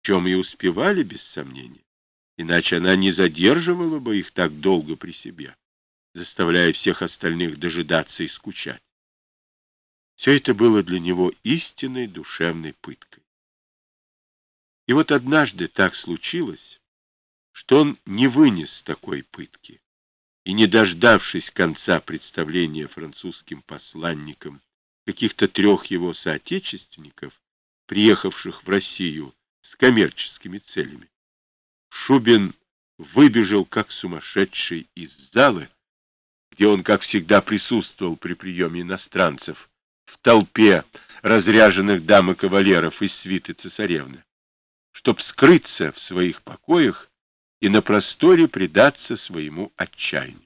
в чем и успевали, без сомнения, иначе она не задерживала бы их так долго при себе, заставляя всех остальных дожидаться и скучать. Все это было для него истинной душевной пыткой. И вот однажды так случилось, что он не вынес такой пытки, и, не дождавшись конца представления французским посланникам каких-то 3 его соотечественников, приехавших в Россию с коммерческими целями, Шубин выбежал как сумасшедший из залы, где он, как всегда, присутствовал при приеме иностранцев, в толпе разряженных дам и кавалеров из свиты цесаревны, чтоб скрыться в своих покоях и на просторе предаться своему отчаянию.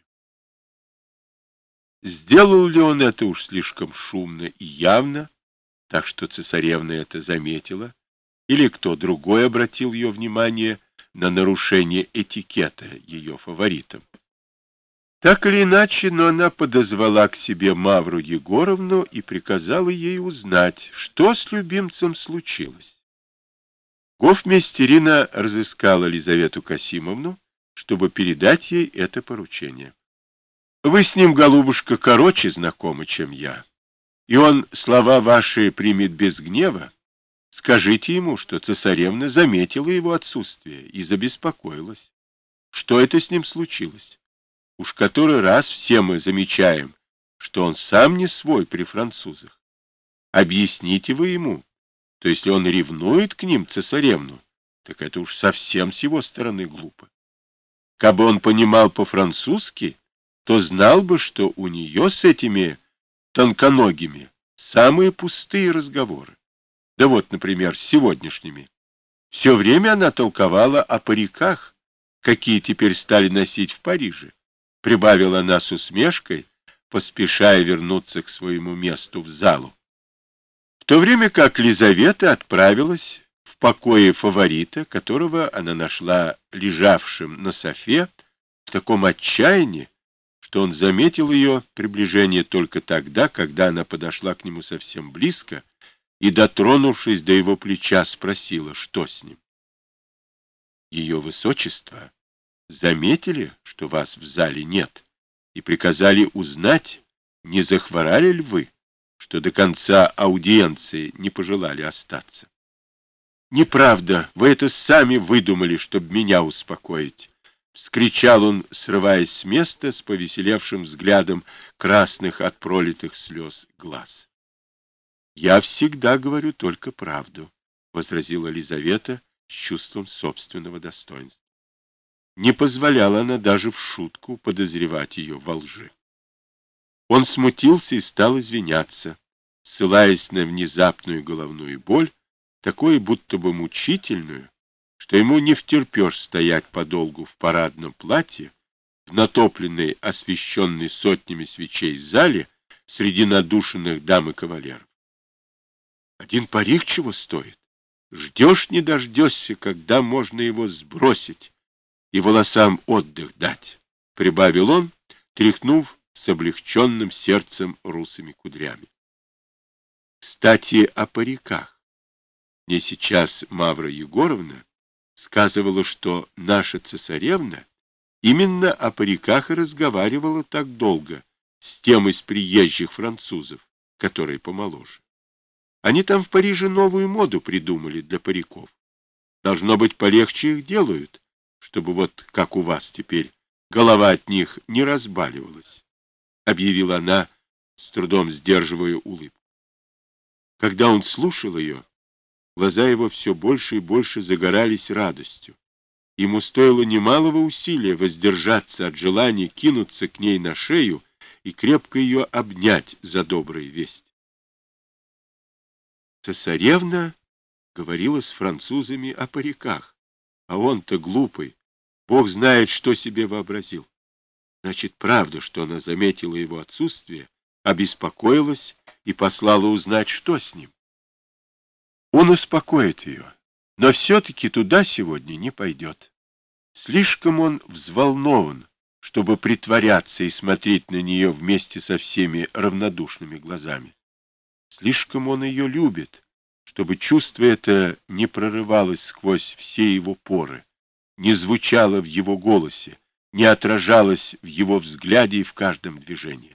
Сделал ли он это уж слишком шумно и явно, так что цесаревна это заметила, или кто другой обратил ее внимание на нарушение этикета ее фаворитом? Так или иначе, но она подозвала к себе Мавру Егоровну и приказала ей узнать, что с любимцем случилось. Гофмейстерина разыскала Лизавету Касимовну, чтобы передать ей это поручение. Вы с ним, голубушка, короче знакомы, чем я, и он слова ваши примет без гнева. Скажите ему, что цесаревна заметила его отсутствие и забеспокоилась. Что это с ним случилось? Уж который раз все мы замечаем, что он сам не свой при французах. Объясните вы ему, то если он ревнует к ним цесаревну, так это уж совсем с его стороны глупо. Кабы он понимал по-французски, то знал бы, что у нее с этими тонконогими самые пустые разговоры. Да вот, например, с сегодняшними. Все время она толковала о париках, какие теперь стали носить в Париже. Прибавила она с усмешкой, поспешая вернуться к своему месту в залу. В то время как Лизавета отправилась в покое фаворита, которого она нашла лежавшим на софе в таком отчаянии, что он заметил ее приближение только тогда, когда она подошла к нему совсем близко и, дотронувшись до его плеча, спросила, что с ним. Ее высочество заметили, что вас в зале нет, и приказали узнать, не захворали ли вы, что до конца аудиенции не пожелали остаться. Неправда, вы это сами выдумали, чтобы меня успокоить. — вскричал он, срываясь с места с повеселевшим взглядом красных от пролитых слез глаз. — Я всегда говорю только правду, — возразила Лизавета с чувством собственного достоинства. Не позволяла она даже в шутку подозревать ее во лжи. Он смутился и стал извиняться, ссылаясь на внезапную головную боль, такую будто бы мучительную, что ему не втерпешь стоять подолгу в парадном платье, в натопленной, освещенной сотнями свечей зале, среди надушенных дам и кавалеров. Один парик чего стоит? Ждешь, не дождешься, когда можно его сбросить и волосам отдых дать, — прибавил он, тряхнув с облегченным сердцем русыми кудрями. Кстати, о париках. Мне сейчас Мавра Егоровна сказывала, что наша цесаревна именно о париках и разговаривала так долго с тем из приезжих французов, которые помоложе. Они там в Париже новую моду придумали для париков. Должно быть, полегче их делают, чтобы вот, как у вас теперь, голова от них не разбаливалась, — объявила она, с трудом сдерживая улыбку. Когда он слушал ее, глаза его все больше и больше загорались радостью. Ему стоило немалого усилия воздержаться от желания кинуться к ней на шею и крепко ее обнять за добрые вести. Цесаревна говорила с французами о париках, а он-то глупый, бог знает, что себе вообразил. Значит, правда, что она заметила его отсутствие, обеспокоилась и послала узнать, что с ним. Он успокоит ее, но все-таки туда сегодня не пойдет. Слишком он взволнован, чтобы притворяться и смотреть на нее вместе со всеми равнодушными глазами. Слишком он ее любит, чтобы чувство это не прорывалось сквозь все его поры, не звучало в его голосе, не отражалось в его взгляде и в каждом движении.